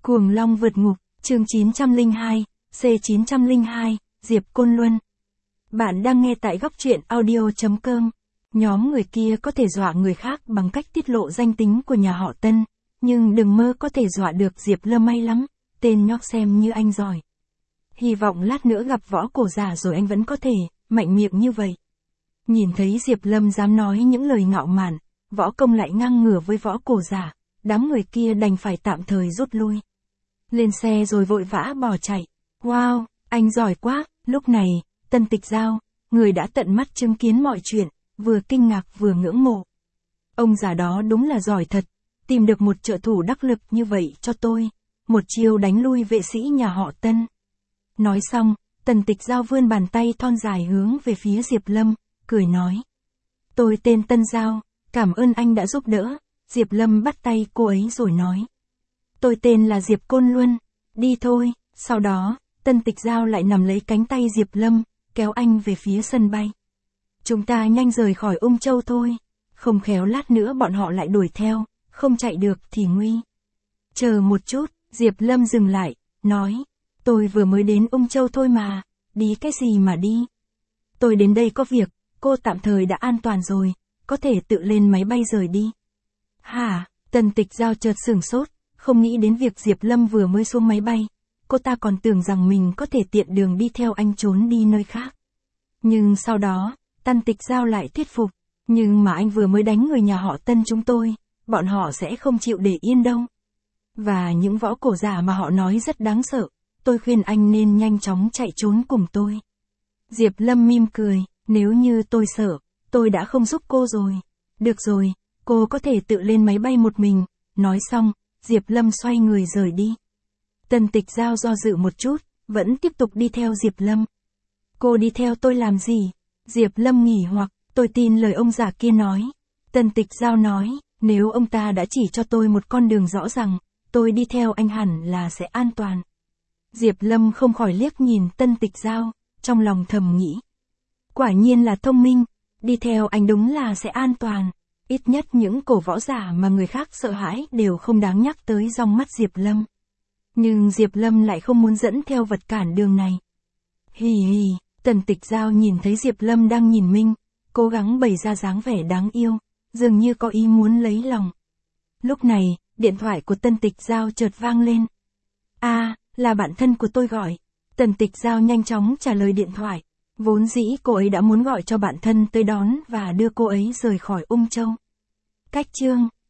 Cuồng Long vượt ngục, chương 902, C902, Diệp Côn Luân. Bạn đang nghe tại góc truyện audio.com. Nhóm người kia có thể dọa người khác bằng cách tiết lộ danh tính của nhà họ Tân, nhưng đừng mơ có thể dọa được Diệp Lâm may lắm, tên nhóc xem như anh giỏi. Hy vọng lát nữa gặp võ cổ giả rồi anh vẫn có thể, mạnh miệng như vậy. Nhìn thấy Diệp Lâm dám nói những lời ngạo mạn, võ công lại ngang ngửa với võ cổ giả, đám người kia đành phải tạm thời rút lui. Lên xe rồi vội vã bỏ chạy. Wow, anh giỏi quá. Lúc này, Tân Tịch Giao, người đã tận mắt chứng kiến mọi chuyện, vừa kinh ngạc vừa ngưỡng mộ. Ông già đó đúng là giỏi thật, tìm được một trợ thủ đắc lực như vậy cho tôi, một chiêu đánh lui vệ sĩ nhà họ Tân. Nói xong, Tần Tịch Giao vươn bàn tay thon dài hướng về phía Diệp Lâm, cười nói. Tôi tên Tân Giao, cảm ơn anh đã giúp đỡ. Diệp Lâm bắt tay cô ấy rồi nói. Tôi tên là Diệp Côn Luân, đi thôi. Sau đó, Tân Tịch Giao lại nắm lấy cánh tay Diệp Lâm, kéo anh về phía sân bay. Chúng ta nhanh rời khỏi Ung Châu thôi, không khéo lát nữa bọn họ lại đuổi theo, không chạy được thì nguy. Chờ một chút, Diệp Lâm dừng lại, nói. Tôi vừa mới đến Ung Châu thôi mà, đi cái gì mà đi. Tôi đến đây có việc, cô tạm thời đã an toàn rồi, có thể tự lên máy bay rời đi. Hả? Tần Tịch Giao chợt sửng sốt, không nghĩ đến việc Diệp Lâm vừa mới xuống máy bay. Cô ta còn tưởng rằng mình có thể tiện đường đi theo anh trốn đi nơi khác. Nhưng sau đó, Tần Tịch Giao lại thuyết phục. Nhưng mà anh vừa mới đánh người nhà họ Tân chúng tôi, bọn họ sẽ không chịu để yên đâu. Và những võ cổ giả mà họ nói rất đáng sợ, tôi khuyên anh nên nhanh chóng chạy trốn cùng tôi. Diệp Lâm mỉm cười, nếu như tôi sợ, tôi đã không giúp cô rồi. Được rồi, cô có thể tự lên máy bay một mình. Nói xong, Diệp Lâm xoay người rời đi. Tần Tịch Giao do dự một chút, vẫn tiếp tục đi theo Diệp Lâm. Cô đi theo tôi làm gì? Diệp Lâm nghỉ hoặc, tôi tin lời ông già kia nói. Tần Tịch Giao nói, nếu ông ta đã chỉ cho tôi một con đường rõ ràng, tôi đi theo anh hẳn là sẽ an toàn. Diệp Lâm không khỏi liếc nhìn Tần Tịch Giao, trong lòng thầm nghĩ. Quả nhiên là thông minh, đi theo anh đúng là sẽ an toàn. Ít nhất những cổ võ giả mà người khác sợ hãi đều không đáng nhắc tới trong mắt Diệp Lâm. Nhưng Diệp Lâm lại không muốn dẫn theo vật cản đường này. Hì hì, Tần Tịch Giao nhìn thấy Diệp Lâm đang nhìn mình, cố gắng bày ra dáng vẻ đáng yêu, dường như có ý muốn lấy lòng. Lúc này, điện thoại của Tần Tịch Giao chợt vang lên. Là bạn thân của tôi gọi. Tần Tịch Giao nhanh chóng trả lời điện thoại. Vốn dĩ cô ấy đã muốn gọi cho bạn thân tới đón và đưa cô ấy rời khỏi Ung Châu. Cách chương